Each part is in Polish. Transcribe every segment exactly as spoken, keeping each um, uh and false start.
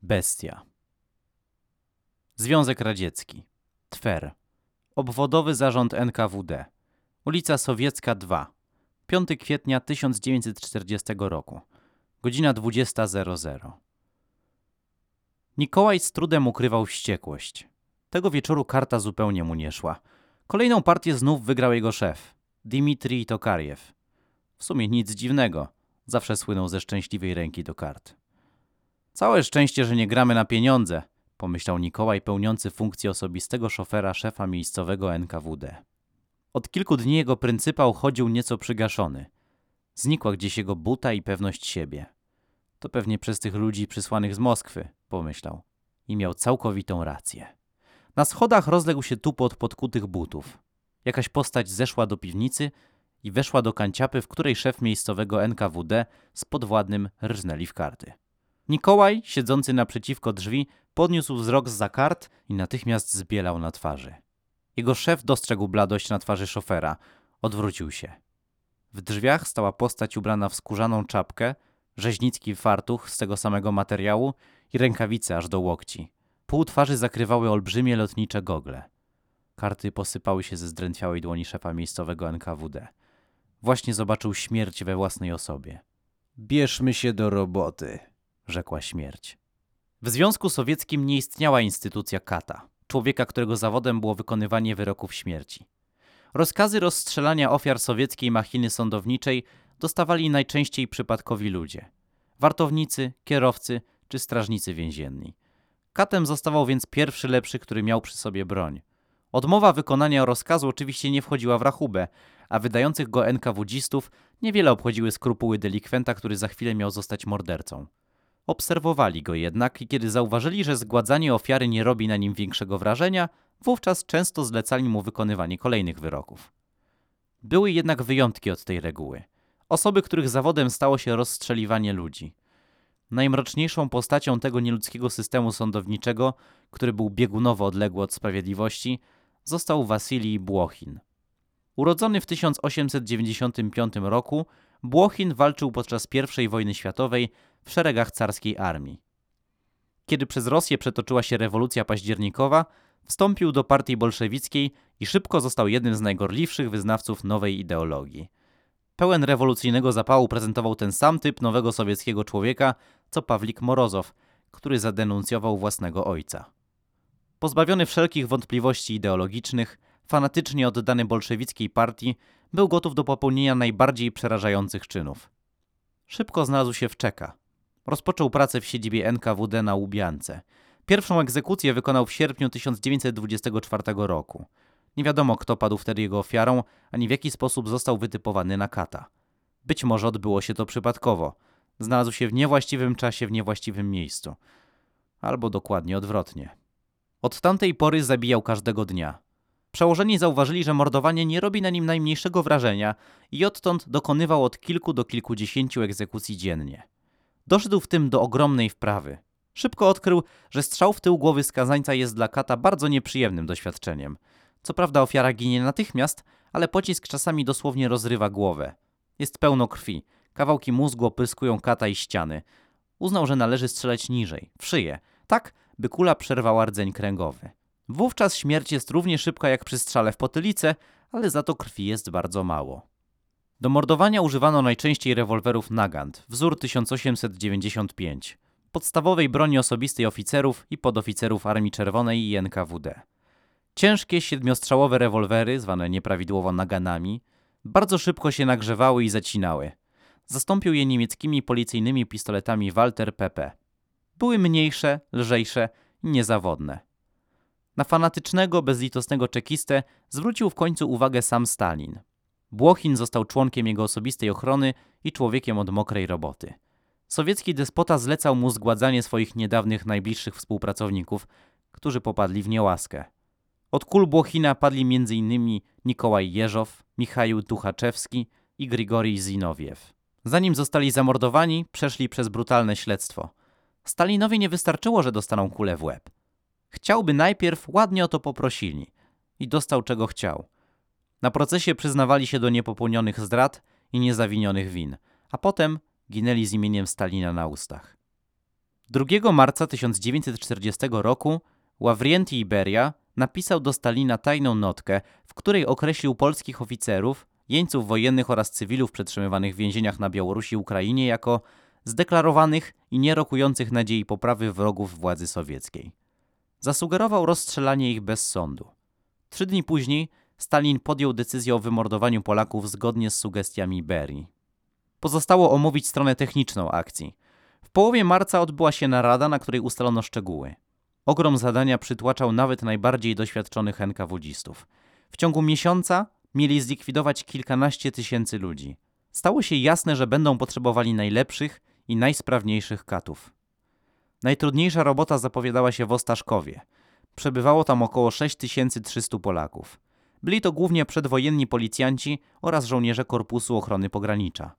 Bestia. Związek Radziecki. Twer. Obwodowy Zarząd N K W D. Ulica Sowiecka dwa. piątego kwietnia tysiąc dziewięćset czterdziestego roku. Godzina dwudziesta zero zero. Mikołaj z trudem ukrywał wściekłość. Tego wieczoru karta zupełnie mu nie szła. Kolejną partię znów wygrał jego szef, Dmitrij Tokariew. W sumie nic dziwnego. Zawsze słynął ze szczęśliwej ręki do kart. Całe szczęście, że nie gramy na pieniądze, pomyślał Mikołaj, pełniący funkcję osobistego szofera szefa miejscowego N K W D. Od kilku dni jego pryncypał chodził nieco przygaszony. Znikła gdzieś jego buta i pewność siebie. To pewnie przez tych ludzi przysłanych z Moskwy, pomyślał. I miał całkowitą rację. Na schodach rozległ się tupot podkutych butów. Jakaś postać zeszła do piwnicy i weszła do kanciapy, w której szef miejscowego N K W D z podwładnym rżnęli w karty. Mikołaj, siedzący naprzeciwko drzwi, podniósł wzrok zza kart i natychmiast zbielał na twarzy. Jego szef dostrzegł bladość na twarzy szofera. Odwrócił się. W drzwiach stała postać ubrana w skórzaną czapkę, rzeźnicki fartuch z tego samego materiału i rękawice aż do łokci. Pół twarzy zakrywały olbrzymie lotnicze gogle. Karty posypały się ze zdrętwiałej dłoni szefa miejscowego N K W D. Właśnie zobaczył śmierć we własnej osobie. Bierzmy się do roboty, rzekła śmierć. W Związku Sowieckim nie istniała instytucja kata, człowieka, którego zawodem było wykonywanie wyroków śmierci. Rozkazy rozstrzelania ofiar sowieckiej machiny sądowniczej dostawali najczęściej przypadkowi ludzie. Wartownicy, kierowcy czy strażnicy więzienni. Katem zostawał więc pierwszy lepszy, który miał przy sobie broń. Odmowa wykonania rozkazu oczywiście nie wchodziła w rachubę, a wydających go en ka wu dzistów niewiele obchodziły skrupuły delikwenta, który za chwilę miał zostać mordercą. Obserwowali go jednak i kiedy zauważyli, że zgładzanie ofiary nie robi na nim większego wrażenia, wówczas często zlecali mu wykonywanie kolejnych wyroków. Były jednak wyjątki od tej reguły. Osoby, których zawodem stało się rozstrzeliwanie ludzi. Najmroczniejszą postacią tego nieludzkiego systemu sądowniczego, który był biegunowo odległy od sprawiedliwości, został Wasilij Błochin. Urodzony w tysiąc osiemset dziewięćdziesiątym piątym roku, Błochin walczył podczas pierwszej wojny światowej w szeregach carskiej armii. Kiedy przez Rosję przetoczyła się rewolucja październikowa, wstąpił do partii bolszewickiej i szybko został jednym z najgorliwszych wyznawców nowej ideologii. Pełen rewolucyjnego zapału prezentował ten sam typ nowego sowieckiego człowieka, co Pawlik Morozow, który zadenuncjował własnego ojca. Pozbawiony wszelkich wątpliwości ideologicznych, fanatycznie oddany bolszewickiej partii, był gotów do popełnienia najbardziej przerażających czynów. Szybko znalazł się w Czeka. Rozpoczął pracę w siedzibie en ka wu de na Łubiance. Pierwszą egzekucję wykonał w sierpniu tysiąc dziewięćset dwudziestego czwartego roku. Nie wiadomo, kto padł wtedy jego ofiarą, ani w jaki sposób został wytypowany na kata. Być może odbyło się to przypadkowo. Znalazł się w niewłaściwym czasie w niewłaściwym miejscu. Albo dokładnie odwrotnie. Od tamtej pory zabijał każdego dnia. Przełożeni zauważyli, że mordowanie nie robi na nim najmniejszego wrażenia i odtąd dokonywał od kilku do kilkudziesięciu egzekucji dziennie. Doszedł w tym do ogromnej wprawy. Szybko odkrył, że strzał w tył głowy skazańca jest dla kata bardzo nieprzyjemnym doświadczeniem. Co prawda ofiara ginie natychmiast, ale pocisk czasami dosłownie rozrywa głowę. Jest pełno krwi, kawałki mózgu opryskują kata i ściany. Uznał, że należy strzelać niżej, w szyję, tak by kula przerwała rdzeń kręgowy. Wówczas śmierć jest równie szybka jak przy strzale w potylicę, ale za to krwi jest bardzo mało. Do mordowania używano najczęściej rewolwerów Nagant, wzór tysiąc osiemset dziewięćdziesiąt pięć, podstawowej broni osobistej oficerów i podoficerów Armii Czerwonej i en ka wu de. Ciężkie siedmiostrzałowe rewolwery, zwane nieprawidłowo naganami, bardzo szybko się nagrzewały i zacinały. Zastąpił je niemieckimi policyjnymi pistoletami Walter P P. Były mniejsze, lżejsze i niezawodne. Na fanatycznego, bezlitosnego czekistę zwrócił w końcu uwagę sam Stalin. Błochin został członkiem jego osobistej ochrony i człowiekiem od mokrej roboty. Sowiecki despota zlecał mu zgładzanie swoich niedawnych najbliższych współpracowników, którzy popadli w niełaskę. Od kul Błochina padli między innymi Nikołaj Jeżow, Michaił Tuchaczewski i Grigorij Zinowiew. Zanim zostali zamordowani, przeszli przez brutalne śledztwo. Stalinowi nie wystarczyło, że dostaną kulę w łeb. Chciałby najpierw ładnie o to poprosili i dostał czego chciał. Na procesie przyznawali się do niepopełnionych zdrad i niezawinionych win, a potem ginęli z imieniem Stalina na ustach. drugiego marca tysiąc dziewięćset czterdziestego roku Ławrienti Beria napisał do Stalina tajną notkę, w której określił polskich oficerów, jeńców wojennych oraz cywilów przetrzymywanych w więzieniach na Białorusi i Ukrainie jako zdeklarowanych i nie rokujących nadziei poprawy wrogów władzy sowieckiej. Zasugerował rozstrzelanie ich bez sądu. Trzy dni później Stalin podjął decyzję o wymordowaniu Polaków zgodnie z sugestiami Berii. Pozostało omówić stronę techniczną akcji. W połowie marca odbyła się narada, na której ustalono szczegóły. Ogrom zadania przytłaczał nawet najbardziej doświadczonych en ka wu dzistów. W ciągu miesiąca mieli zlikwidować kilkanaście tysięcy ludzi. Stało się jasne, że będą potrzebowali najlepszych i najsprawniejszych katów. Najtrudniejsza robota zapowiadała się w Ostaszkowie. Przebywało tam około sześć tysięcy trzystu Polaków. Byli to głównie przedwojenni policjanci oraz żołnierze Korpusu Ochrony Pogranicza.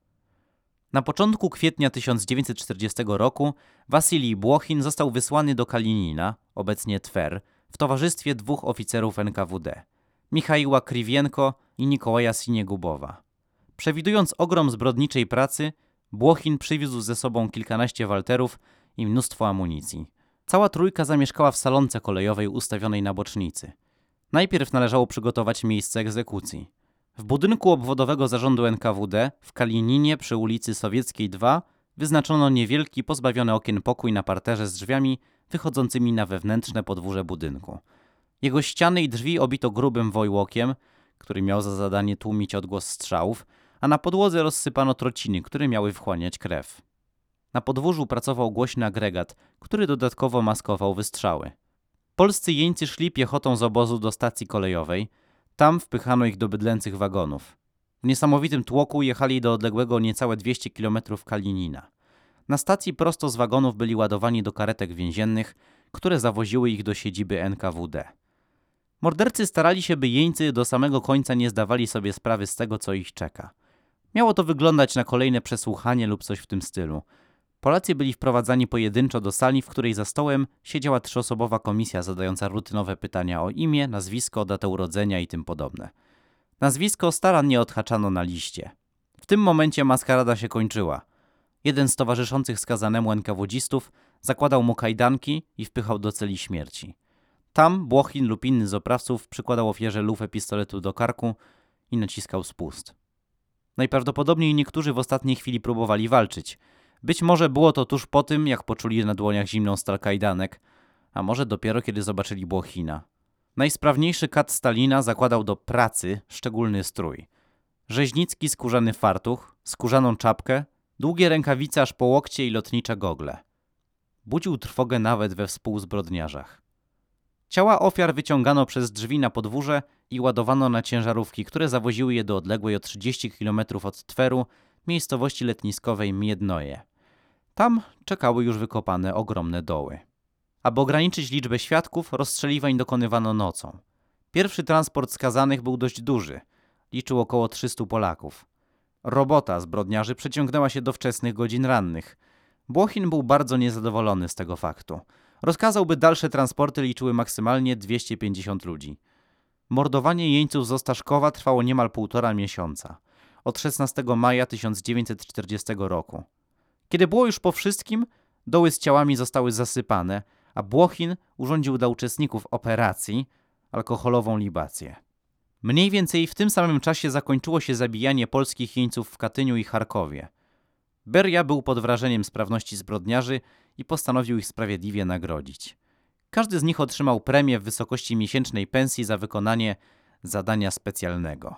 Na początku kwietnia tysiąc dziewięćset czterdziestego roku Wasilij Błochin został wysłany do Kalinina, obecnie Twer, w towarzystwie dwóch oficerów en ka wu de, Michaiła Krywienko i Nikołaja Siniegubowa. Przewidując ogrom zbrodniczej pracy, Błochin przywiózł ze sobą kilkanaście walterów i mnóstwo amunicji. Cała trójka zamieszkała w salonce kolejowej ustawionej na bocznicy. Najpierw należało przygotować miejsce egzekucji. W budynku obwodowego zarządu en ka wu de w Kalininie przy ulicy Sowieckiej dwa wyznaczono niewielki, pozbawiony okien pokój na parterze z drzwiami wychodzącymi na wewnętrzne podwórze budynku. Jego ściany i drzwi obito grubym wojłokiem, który miał za zadanie tłumić odgłos strzałów, a na podłodze rozsypano trociny, które miały wchłaniać krew. Na podwórzu pracował głośny agregat, który dodatkowo maskował wystrzały. Polscy jeńcy szli piechotą z obozu do stacji kolejowej. Tam wpychano ich do bydlęcych wagonów. W niesamowitym tłoku jechali do odległego niecałe dwieście kilometrów Kalinina. Na stacji prosto z wagonów byli ładowani do karetek więziennych, które zawoziły ich do siedziby en ka wu de. Mordercy starali się, by jeńcy do samego końca nie zdawali sobie sprawy z tego, co ich czeka. Miało to wyglądać na kolejne przesłuchanie lub coś w tym stylu. Polacy byli wprowadzani pojedynczo do sali, w której za stołem siedziała trzyosobowa komisja zadająca rutynowe pytania o imię, nazwisko, datę urodzenia i tym podobne. Nazwisko starannie odhaczano na liście. W tym momencie maskarada się kończyła. Jeden z towarzyszących skazanemu en ka wu dzistów zakładał mu kajdanki i wpychał do celi śmierci. Tam Błochin lub inny z oprawców przykładał ofierze lufę pistoletu do karku i naciskał spust. Najprawdopodobniej niektórzy w ostatniej chwili próbowali walczyć. Być może było to tuż po tym, jak poczuli na dłoniach zimną stal kajdanek, a może dopiero kiedy zobaczyli Błochina. Najsprawniejszy kat Stalina zakładał do pracy szczególny strój. Rzeźnicki skórzany fartuch, skórzaną czapkę, długie rękawice aż po łokcie i lotnicze gogle. Budził trwogę nawet we współzbrodniarzach. Ciała ofiar wyciągano przez drzwi na podwórze i ładowano na ciężarówki, które zawoziły je do odległej o trzydzieści kilometrów od Tweru miejscowości letniskowej Miednoje. Tam czekały już wykopane ogromne doły. Aby ograniczyć liczbę świadków, rozstrzeliwań dokonywano nocą. Pierwszy transport skazanych był dość duży. Liczył około trzystu Polaków. Robota zbrodniarzy przeciągnęła się do wczesnych godzin rannych. Błochin był bardzo niezadowolony z tego faktu. Rozkazał, by dalsze transporty liczyły maksymalnie dwieście pięćdziesiąt ludzi. Mordowanie jeńców z Ostaszkowa trwało niemal półtora miesiąca. Od szesnastego maja tysiąc dziewięćset czterdziestego roku. Kiedy było już po wszystkim, doły z ciałami zostały zasypane, a Błochin urządził dla uczestników operacji alkoholową libację. Mniej więcej w tym samym czasie zakończyło się zabijanie polskich jeńców w Katyniu i Charkowie. Beria był pod wrażeniem sprawności zbrodniarzy i postanowił ich sprawiedliwie nagrodzić. Każdy z nich otrzymał premię w wysokości miesięcznej pensji za wykonanie zadania specjalnego.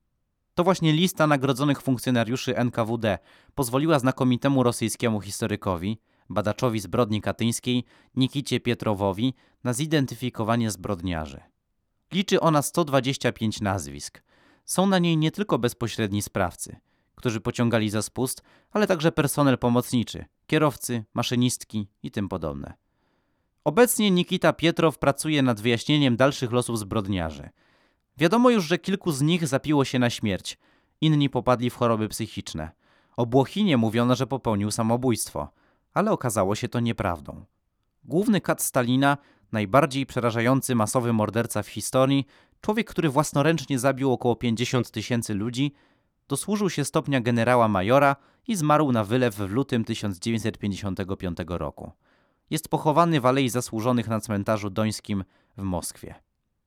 To właśnie lista nagrodzonych funkcjonariuszy en ka wu de pozwoliła znakomitemu rosyjskiemu historykowi, badaczowi zbrodni katyńskiej Nikicie Pietrowowi na zidentyfikowanie zbrodniarzy. Liczy ona sto dwadzieścia pięć nazwisk. Są na niej nie tylko bezpośredni sprawcy, którzy pociągali za spust, ale także personel pomocniczy, kierowcy, maszynistki i tym podobne. Obecnie Nikita Pietrow pracuje nad wyjaśnieniem dalszych losów zbrodniarzy. Wiadomo już, że kilku z nich zapiło się na śmierć, inni popadli w choroby psychiczne. O Błochinie mówiono, że popełnił samobójstwo, ale okazało się to nieprawdą. Główny kat Stalina, najbardziej przerażający masowy morderca w historii, człowiek, który własnoręcznie zabił około pięćdziesiąt tysięcy ludzi, dosłużył się stopnia generała majora i zmarł na wylew w lutym tysiąc dziewięćset pięćdziesiątego piątego roku. Jest pochowany w Alei Zasłużonych na cmentarzu Dońskim w Moskwie.